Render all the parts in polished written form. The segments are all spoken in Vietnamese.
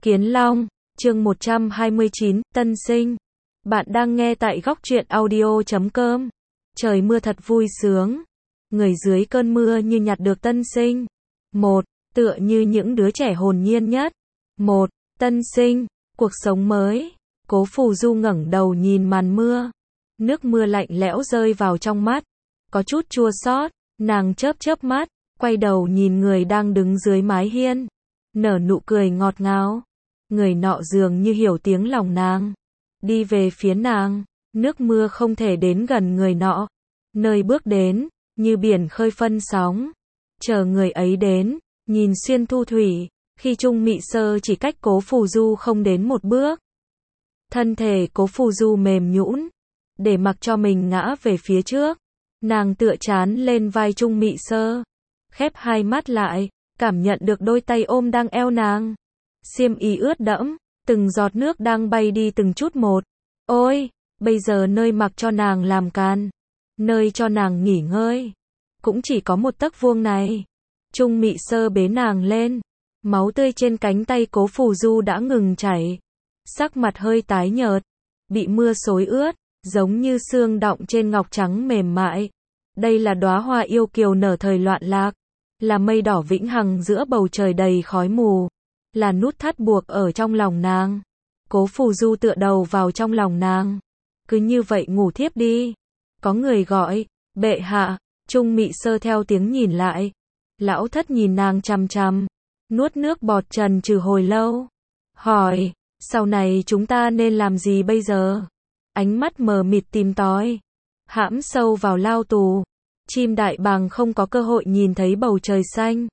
Kiến Long, chương 129, Tân Sinh. Bạn đang nghe tại góc truyện audio.com. Trời mưa thật vui sướng. Người dưới cơn mưa như nhặt được tân sinh. Một, tựa như những đứa trẻ hồn nhiên nhất. Một, tân sinh, cuộc sống mới. Cố Phù Du ngẩng đầu nhìn màn mưa. Nước mưa lạnh lẽo rơi vào trong mắt. Có chút chua xót, nàng chớp chớp mắt, quay đầu nhìn người đang đứng dưới mái hiên. Nở nụ cười ngọt ngào. Người nọ dường như hiểu tiếng lòng nàng. Đi về phía nàng, nước mưa không thể đến gần người nọ. Nơi bước đến, như biển khơi phân sóng. Chờ người ấy đến, nhìn xuyên thu thủy, khi Trung Mị Sơ chỉ cách Cố Phù Du không đến một bước. Thân thể Cố Phù Du mềm nhũn, để mặc cho mình ngã về phía trước. Nàng tựa trán lên vai Trung Mị Sơ, khép hai mắt lại, cảm nhận được đôi tay ôm đang eo nàng. Xiêm y ướt đẫm, từng giọt nước đang bay đi từng chút một. Ôi, bây giờ nơi mặc cho nàng làm can, nơi cho nàng nghỉ ngơi, cũng chỉ có một tấc vuông này. Trung Mị Sơ bế nàng lên, máu tươi trên cánh tay Cố Phù Du đã ngừng chảy. Sắc mặt hơi tái nhợt, bị mưa xối ướt, giống như sương đọng trên ngọc trắng mềm mại. Đây là đóa hoa yêu kiều nở thời loạn lạc, là mây đỏ vĩnh hằng giữa bầu trời đầy khói mù, là nút thắt buộc ở trong lòng nàng. Cố Phù Du tựa đầu vào trong lòng nàng, cứ như vậy ngủ thiếp đi. Có người gọi, bệ hạ. Trung Mị Sơ theo tiếng nhìn lại. Lão thất nhìn nàng chằm chằm, nuốt nước bọt trần trừ hồi lâu, hỏi, sau này chúng ta nên làm gì bây giờ? Ánh mắt mờ mịt tìm tòi, hãm sâu vào lao tù. Chim đại bàng không có cơ hội nhìn thấy bầu trời xanh.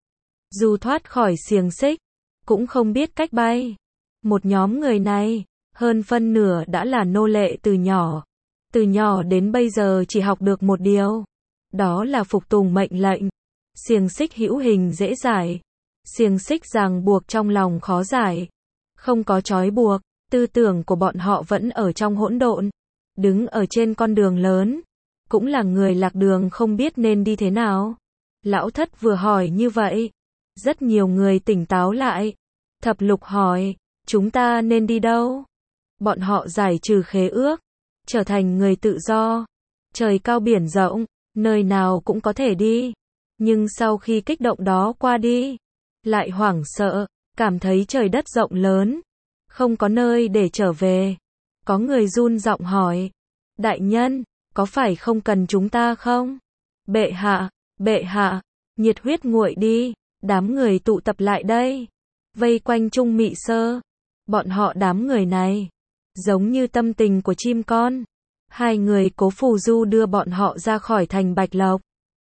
Dù thoát khỏi xiềng xích, cũng không biết cách bay. Một nhóm người này, hơn phân nửa đã là nô lệ từ nhỏ. Từ nhỏ đến bây giờ chỉ học được một điều, đó là phục tùng mệnh lệnh. Xiềng xích hữu hình dễ giải, xiềng xích ràng buộc trong lòng khó giải. Không có trói buộc, tư tưởng của bọn họ vẫn ở trong hỗn độn. Đứng ở trên con đường lớn, cũng là người lạc đường không biết nên đi thế nào. Lão thất vừa hỏi như vậy, rất nhiều người tỉnh táo lại. Thập lục hỏi, chúng ta nên đi đâu? Bọn họ giải trừ khế ước, trở thành người tự do. Trời cao biển rộng, nơi nào cũng có thể đi. Nhưng sau khi kích động đó qua đi, lại hoảng sợ, cảm thấy trời đất rộng lớn, không có nơi để trở về. Có người run giọng hỏi, đại nhân, có phải không cần chúng ta không? Bệ hạ, nhiệt huyết nguội đi. Đám người tụ tập lại đây, vây quanh Trung Mị Sơ. Bọn họ đám người này, giống như tâm tình của chim con. Hai người Cố Phù Du đưa bọn họ ra khỏi thành Bạch Lộc,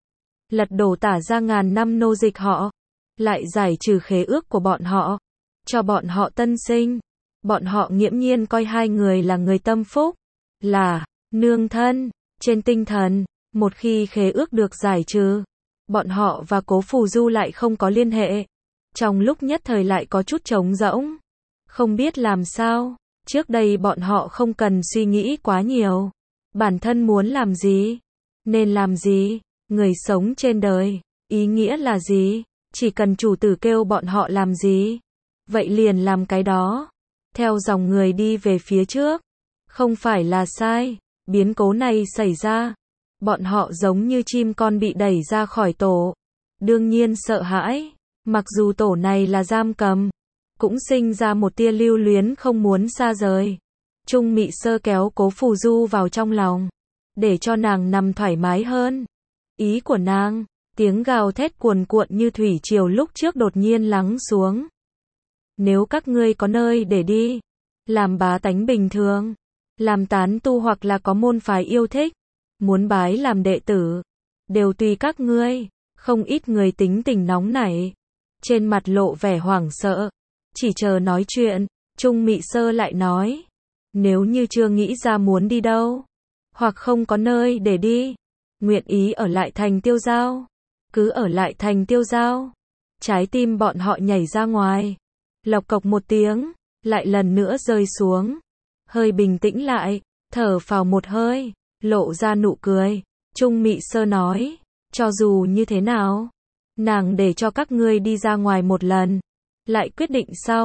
lật đổ Tả ra ngàn năm nô dịch họ, lại giải trừ khế ước của bọn họ, cho bọn họ tân sinh. Bọn họ nghiễm nhiên coi hai người là người tâm phúc, là nương thân. Trên tinh thần, một khi khế ước được giải trừ, bọn họ và Cố Phù Du lại không có liên hệ. Trong lúc nhất thời lại có chút trống rỗng, không biết làm sao. Trước đây bọn họ không cần suy nghĩ quá nhiều, bản thân muốn làm gì, nên làm gì. Người sống trên đời, ý nghĩa là gì? Chỉ cần chủ tử kêu bọn họ làm gì, vậy liền làm cái đó. Theo dòng người đi về phía trước, không phải là sai. Biến cố này xảy ra, bọn họ giống như chim con bị đẩy ra khỏi tổ. Đương nhiên sợ hãi, mặc dù tổ này là giam cầm, cũng sinh ra một tia lưu luyến không muốn xa rời. Trung Mị Sơ kéo Cố Phù Du vào trong lòng, để cho nàng nằm thoải mái hơn. Ý của nàng, tiếng gào thét cuồn cuộn như thủy triều lúc trước đột nhiên lắng xuống. Nếu các ngươi có nơi để đi, làm bá tánh bình thường, làm tán tu hoặc là có môn phái yêu thích, muốn bái làm đệ tử, đều tùy các ngươi. Không ít người tính tình nóng nảy, trên mặt lộ vẻ hoảng sợ, chỉ chờ nói chuyện. Trung Mị Sơ lại nói, nếu như chưa nghĩ ra muốn đi đâu, hoặc không có nơi để đi, nguyện ý ở lại thành Tiêu Giao, cứ ở lại thành Tiêu Giao. Trái tim bọn họ nhảy ra ngoài, lộc cộc một tiếng, lại lần nữa rơi xuống. Hơi bình tĩnh lại, thở phào một hơi, lộ ra nụ cười. Trung Mị Sơ nói, cho dù như thế nào, nàng để cho các ngươi đi ra ngoài một lần, lại quyết định sau.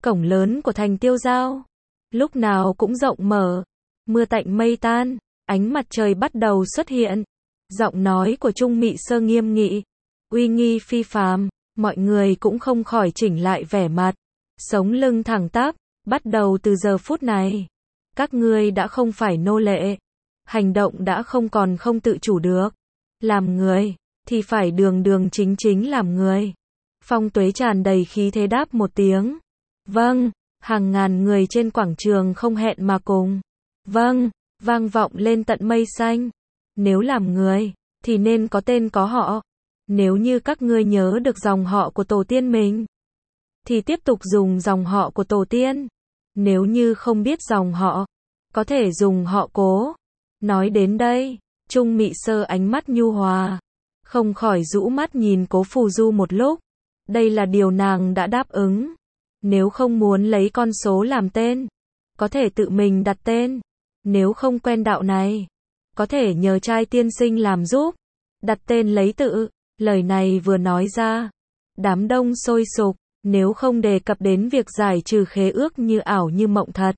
Cổng lớn của thành Tiêu Giao, lúc nào cũng rộng mở. Mưa tạnh mây tan, ánh mặt trời bắt đầu xuất hiện. Giọng nói của Trung Mị Sơ nghiêm nghị, uy nghi phi phàm, mọi người cũng không khỏi chỉnh lại vẻ mặt, sống lưng thẳng tắp. Bắt đầu từ giờ phút này, các ngươi đã không phải nô lệ, hành động đã không còn không tự chủ được. Làm người, thì phải đường đường chính chính làm người. Phong Tuế tràn đầy khí thế đáp một tiếng. Vâng, hàng ngàn người trên quảng trường không hẹn mà cùng. Vâng, vang vọng lên tận mây xanh. Nếu làm người, thì nên có tên có họ. Nếu như các ngươi nhớ được dòng họ của tổ tiên mình, thì tiếp tục dùng dòng họ của tổ tiên. Nếu như không biết dòng họ, có thể dùng họ Cố. Nói đến đây, Trung Mị Sơ ánh mắt nhu hòa, không khỏi rũ mắt nhìn Cố Phù Du một lúc. Đây là điều nàng đã đáp ứng. Nếu không muốn lấy con số làm tên, có thể tự mình đặt tên. Nếu không quen đạo này, có thể nhờ trai tiên sinh làm giúp, đặt tên lấy tự. Lời này vừa nói ra, đám đông sôi sục, nếu không đề cập đến việc giải trừ khế ước như ảo như mộng thật.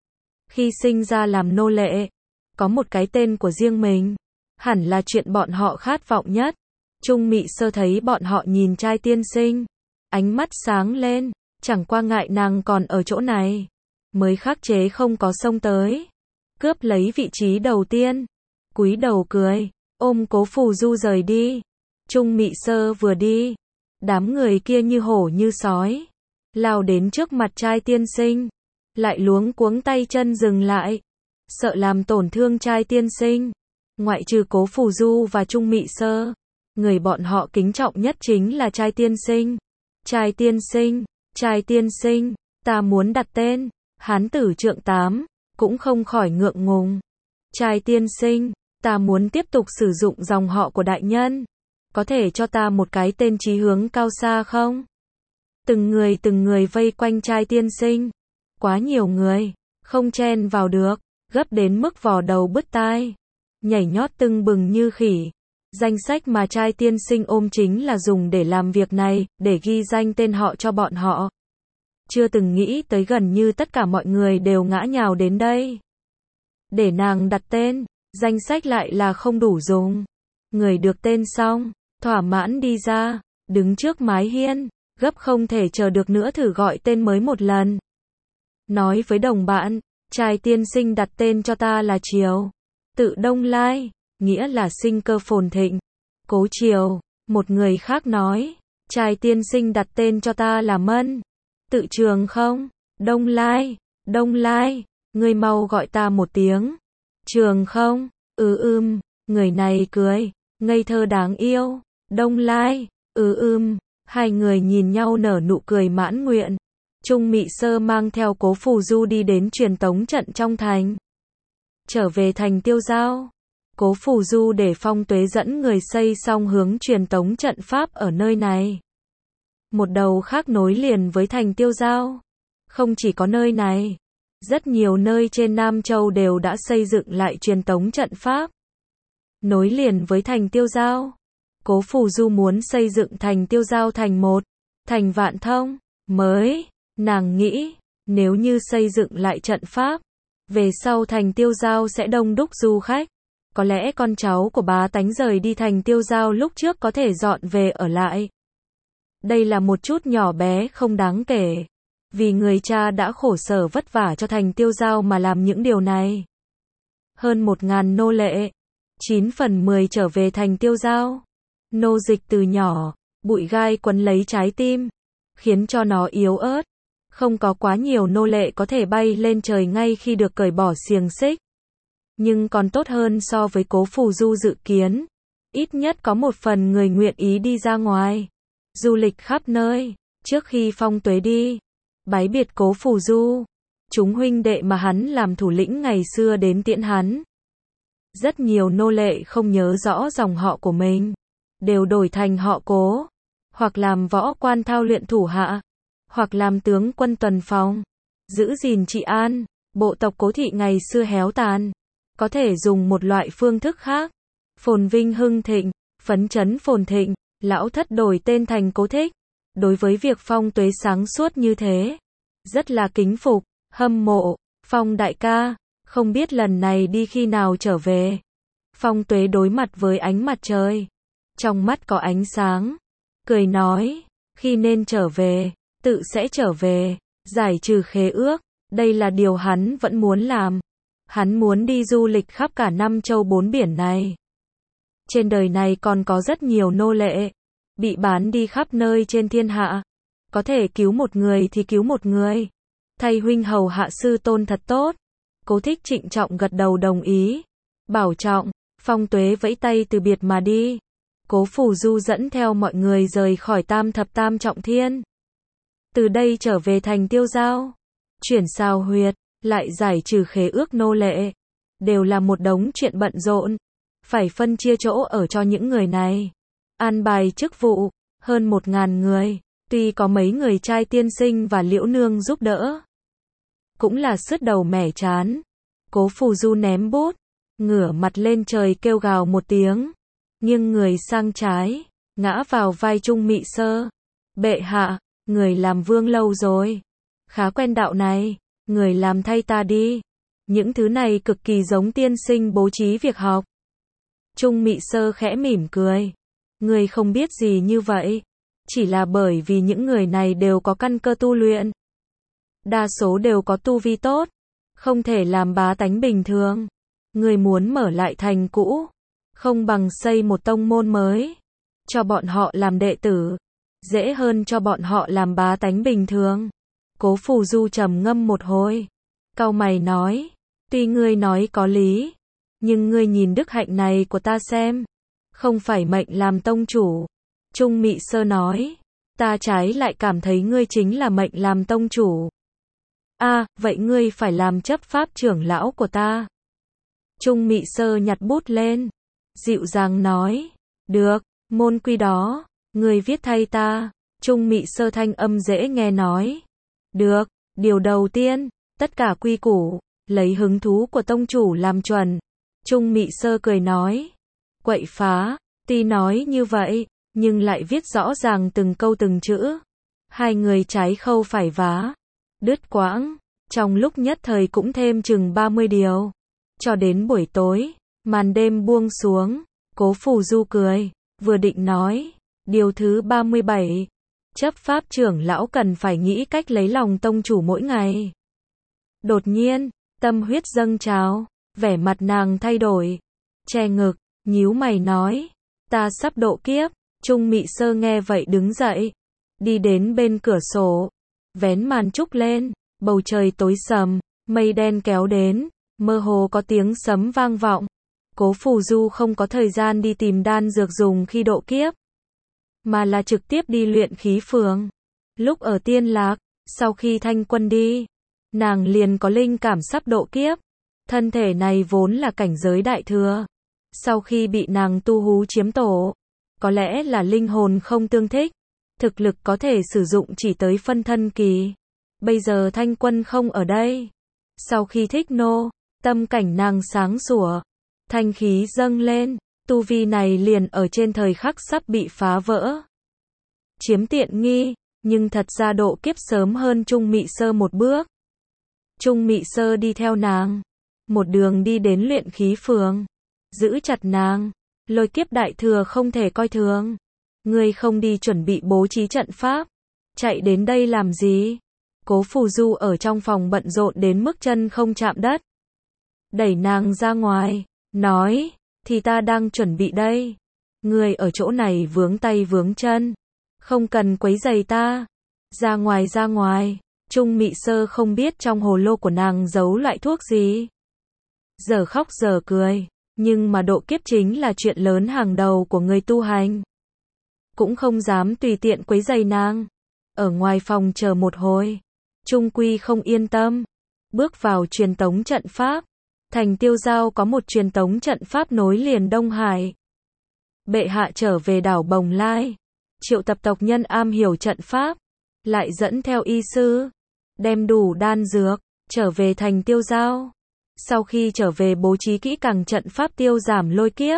Khi sinh ra làm nô lệ, có một cái tên của riêng mình, hẳn là chuyện bọn họ khát vọng nhất. Trung Mị Sơ thấy bọn họ nhìn trai tiên sinh, ánh mắt sáng lên, chẳng qua ngại nàng còn ở chỗ này, mới khắc chế không có xông tới, cướp lấy vị trí đầu tiên, cúi đầu cười, ôm Cố Phù Du rời đi. Trung Mị Sơ vừa đi, đám người kia như hổ như sói, lao đến trước mặt trai tiên sinh, lại luống cuống tay chân dừng lại, sợ làm tổn thương trai tiên sinh. Ngoại trừ Cố Phù Du và Trung Mị Sơ, người bọn họ kính trọng nhất chính là trai tiên sinh. Trai tiên sinh, trai tiên sinh, ta muốn đặt tên. Hán tử Trượng Tám cũng không khỏi ngượng ngùng. Trai tiên sinh, ta muốn tiếp tục sử dụng dòng họ của đại nhân, có thể cho ta một cái tên chí hướng cao xa không? Từng người vây quanh trai tiên sinh, quá nhiều người, không chen vào được, gấp đến mức vò đầu bứt tai, nhảy nhót tưng bừng như khỉ. Danh sách mà trai tiên sinh ôm chính là dùng để làm việc này, để ghi danh tên họ cho bọn họ. Chưa từng nghĩ tới gần như tất cả mọi người đều ngã nhào đến đây. Để nàng đặt tên, danh sách lại là không đủ dùng. Người được tên xong, thỏa mãn đi ra, đứng trước mái hiên, gấp không thể chờ được nữa thử gọi tên mới một lần. Nói với đồng bạn, trai tiên sinh đặt tên cho ta là Triều, tự Đông Lai, nghĩa là sinh cơ phồn thịnh. Cố Triều, một người khác nói, trai tiên sinh đặt tên cho ta là Mân, tự Trường không, Đông Lai, Đông Lai, ngươi mau gọi ta một tiếng. Trường không, người này cười, ngây thơ đáng yêu. Đông Lai, hai người nhìn nhau nở nụ cười mãn nguyện. Trung Mị Sơ mang theo Cố Phù Du đi đến truyền tống trận trong thành. Trở về thành Tiêu Giao, Cố Phù Du để Phong Tuế dẫn người xây xong hướng truyền tống trận pháp ở nơi này. Một đầu khác nối liền với thành Tiêu Giao. Không chỉ có nơi này, rất nhiều nơi trên Nam Châu đều đã xây dựng lại truyền tống trận pháp. Nối liền với thành Tiêu Giao, Cố Phù Du muốn xây dựng thành Tiêu Giao thành một, thành Vạn Thông, mới. Nàng nghĩ, nếu như xây dựng lại trận pháp, về sau thành Tiêu Giao sẽ đông đúc du khách. Có lẽ con cháu của bá tánh rời đi thành Tiêu Giao lúc trước có thể dọn về ở lại. Đây là một chút nhỏ bé không đáng kể. Vì người cha đã khổ sở vất vả cho thành Tiêu Giao mà làm những điều này. Hơn 1000 nô lệ, 9/10 trở về thành Tiêu Giao. Nô dịch từ nhỏ, bụi gai quấn lấy trái tim, khiến cho nó yếu ớt. Không có quá nhiều nô lệ có thể bay lên trời ngay khi được cởi bỏ xiềng xích. Nhưng còn tốt hơn so với Cố Phù Du dự kiến. Ít nhất có một phần người nguyện ý đi ra ngoài, du lịch khắp nơi. Trước khi Phong Tuế đi, bái biệt Cố Phù Du, chúng huynh đệ mà hắn làm thủ lĩnh ngày xưa đến tiễn hắn. Rất nhiều nô lệ không nhớ rõ dòng họ của mình, đều đổi thành họ Cố, hoặc làm võ quan thao luyện thủ hạ, hoặc làm tướng quân tuần phòng, giữ gìn trị an. Bộ tộc Cố thị ngày xưa héo tàn, có thể dùng một loại phương thức khác, phồn vinh hưng thịnh, phấn chấn phồn thịnh. Lão thất đổi tên thành Cố Thích. Đối với việc Phong Tuế sáng suốt như thế, rất là kính phục, hâm mộ, Phong đại ca, không biết lần này đi khi nào trở về. Phong Tuế đối mặt với ánh mặt trời, trong mắt có ánh sáng, cười nói, khi nên trở về, tự sẽ trở về, giải trừ khế ước, đây là điều hắn vẫn muốn làm. Hắn muốn đi du lịch khắp cả năm châu bốn biển này. Trên đời này còn có rất nhiều nô lệ, bị bán đi khắp nơi trên thiên hạ. Có thể cứu một người thì cứu một người. Thay huynh hầu hạ sư tôn thật tốt. Cố Thích trịnh trọng gật đầu đồng ý. Bảo trọng, Phong Tuế vẫy tay từ biệt mà đi. Cố Phù Du dẫn theo mọi người rời khỏi Tam Thập Tam Trọng Thiên. Từ đây trở về thành Tiêu Giao. Chuyển sao huyệt, lại giải trừ khế ước nô lệ. Đều là một đống chuyện bận rộn. Phải phân chia chỗ ở cho những người này. An bài chức vụ, hơn 1.000 người. Tuy có mấy người trai tiên sinh và Liễu Nương giúp đỡ, cũng là sứt đầu mẻ chán. Cố Phù Du ném bút, ngửa mặt lên trời kêu gào một tiếng, nghiêng người sang trái, ngã vào vai Trung Mị Sơ. Bệ hạ, người làm vương lâu rồi, khá quen đạo này, người làm thay ta đi. Những thứ này cực kỳ giống tiên sinh bố trí việc học. Trung Mị Sơ khẽ mỉm cười. Người không biết gì như vậy. Chỉ là bởi vì những người này đều có căn cơ tu luyện. Đa số đều có tu vi tốt. Không thể làm bá tánh bình thường. Người muốn mở lại thành cũ. Không bằng xây một tông môn mới. Cho bọn họ làm đệ tử. Dễ hơn cho bọn họ làm bá tánh bình thường. Cố Phù Du trầm ngâm một hồi. Cau mày nói. Tuy ngươi nói có lý. Nhưng ngươi nhìn đức hạnh này của ta xem. Không phải mệnh làm tông chủ. Trung Mị Sơ nói. Ta trái lại cảm thấy ngươi chính là mệnh làm tông chủ. Vậy ngươi phải làm chấp pháp trưởng lão của ta. Trung Mị Sơ nhặt bút lên. Dịu dàng nói. Được, môn quy đó, ngươi viết thay ta. Trung Mị Sơ thanh âm dễ nghe nói. Được, điều đầu tiên, tất cả quy củ, lấy hứng thú của tông chủ làm chuẩn. Trung Mị Sơ cười nói. Quậy phá, tuy nói như vậy, nhưng lại viết rõ ràng từng câu từng chữ. Hai người trái khâu phải vá. Đứt quãng, trong lúc nhất thời cũng thêm chừng 30 điều. Cho đến buổi tối, màn đêm buông xuống, Cố Phù Du cười, vừa định nói, điều thứ 37, chấp pháp trưởng lão cần phải nghĩ cách lấy lòng tông chủ mỗi ngày. Đột nhiên, tâm huyết dâng trào, vẻ mặt nàng thay đổi, che ngực, nhíu mày nói, ta sắp độ kiếp. Trung Mị Sơ nghe vậy đứng dậy, đi đến bên cửa sổ, vén màn trúc lên, bầu trời tối sầm, mây đen kéo đến, mơ hồ có tiếng sấm vang vọng. Cố Phù Du không có thời gian đi tìm đan dược dùng khi độ kiếp, mà là trực tiếp đi luyện khí phường. Lúc ở Tiên Lạc, sau khi Thanh Quân đi, nàng liền có linh cảm sắp độ kiếp. Thân thể này vốn là cảnh giới đại thừa. Sau khi bị nàng tu hú chiếm tổ, có lẽ là linh hồn không tương thích, thực lực có thể sử dụng chỉ tới phân thân kỳ. Bây giờ Thanh Quân không ở đây. Sau khi thích nô, tâm cảnh nàng sáng sủa, thanh khí dâng lên, tu vi này liền ở trên thời khắc sắp bị phá vỡ. Chiếm tiện nghi, nhưng thật ra độ kiếp sớm hơn Trung Mị Sơ một bước. Trung Mị Sơ đi theo nàng, một đường đi đến luyện khí phường, giữ chặt nàng, lôi kiếp đại thừa không thể coi thường. Ngươi không đi chuẩn bị bố trí trận pháp, chạy đến đây làm gì? Cố Phù Du ở trong phòng bận rộn đến mức chân không chạm đất. Đẩy nàng ra ngoài, nói, thì ta đang chuẩn bị đây. Ngươi ở chỗ này vướng tay vướng chân, không cần quấy rầy ta. Ra ngoài ra ngoài. Trung Mị Sơ không biết trong hồ lô của nàng giấu loại thuốc gì. Giờ khóc giờ cười, nhưng mà độ kiếp chính là chuyện lớn hàng đầu của người tu hành. Cũng không dám tùy tiện quấy rầy nàng. Ở ngoài phòng chờ một hồi, Trung Quy không yên tâm, bước vào truyền tống trận pháp. Thành Tiêu Giao có một truyền tống trận pháp nối liền Đông Hải. Bệ hạ trở về đảo Bồng Lai, triệu tập tộc nhân am hiểu trận pháp, lại dẫn theo y sư, đem đủ đan dược, trở về thành Tiêu Giao. Sau khi trở về bố trí kỹ càng trận pháp tiêu giảm lôi kiếp.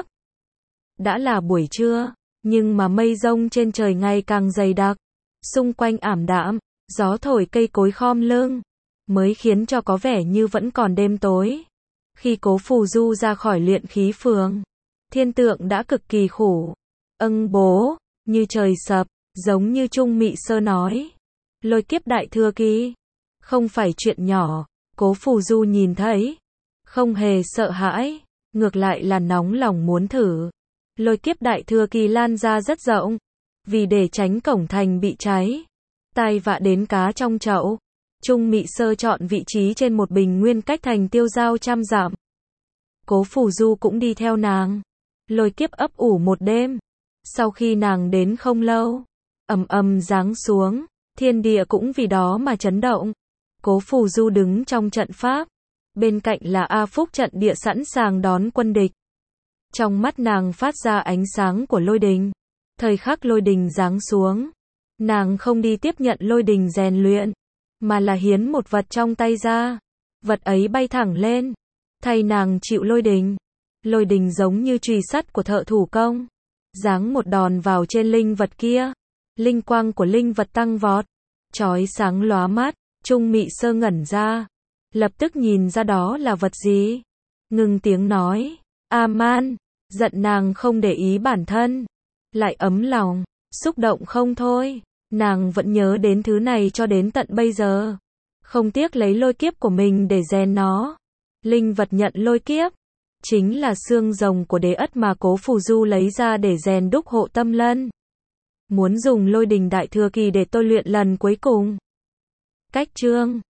Đã là buổi trưa, nhưng mà mây rông trên trời ngày càng dày đặc, xung quanh ảm đạm, Gió thổi cây cối khom lưng, mới khiến cho có vẻ như vẫn còn đêm tối. Khi Cố Phù Du ra khỏi luyện khí phường, thiên tượng đã cực kỳ khủng. Bố, như trời sập, giống như Trung Mị Sơ nói. Lôi kiếp đại thừa kỳ, không phải chuyện nhỏ. Cố Phù Du nhìn thấy, không hề sợ hãi, ngược lại là nóng lòng muốn thử. Lôi kiếp đại thừa kỳ lan ra rất rộng, vì để tránh cổng thành bị cháy, tai vạ đến cá trong chậu. Trung Mị Sơ chọn vị trí trên một bình nguyên cách thành tiêu giao 100 dặm. Cố Phù Du cũng đi theo nàng. Lôi kiếp ấp ủ một đêm. Sau khi nàng đến không lâu, ầm ầm giáng xuống, thiên địa cũng vì đó mà chấn động. Cố Phù Du đứng trong trận pháp, bên cạnh là A Phúc trận địa sẵn sàng đón quân địch. Trong mắt nàng phát ra ánh sáng của lôi đình. Thời khắc lôi đình giáng xuống, nàng không đi tiếp nhận lôi đình rèn luyện, mà là hiến một vật trong tay ra. Vật ấy bay thẳng lên, thay nàng chịu lôi đình. Lôi đình giống như chùy sắt của thợ thủ công, giáng một đòn vào trên linh vật kia. Linh quang của linh vật tăng vọt, chói sáng lóa mắt. Trung Mị Sơ ngẩn ra, lập tức nhìn ra đó là vật gì. Ngừng tiếng nói, A-man. Giận nàng không để ý bản thân, lại ấm lòng, xúc động không thôi. Nàng vẫn nhớ đến thứ này cho đến tận bây giờ, không tiếc lấy lôi kiếp của mình để rèn nó. Linh vật nhận lôi kiếp, chính là xương rồng của đế ất mà Cố Phù Du lấy ra để rèn đúc hộ tâm lân. Muốn dùng lôi đình đại thừa kỳ để tôi luyện lần cuối cùng. Cách chương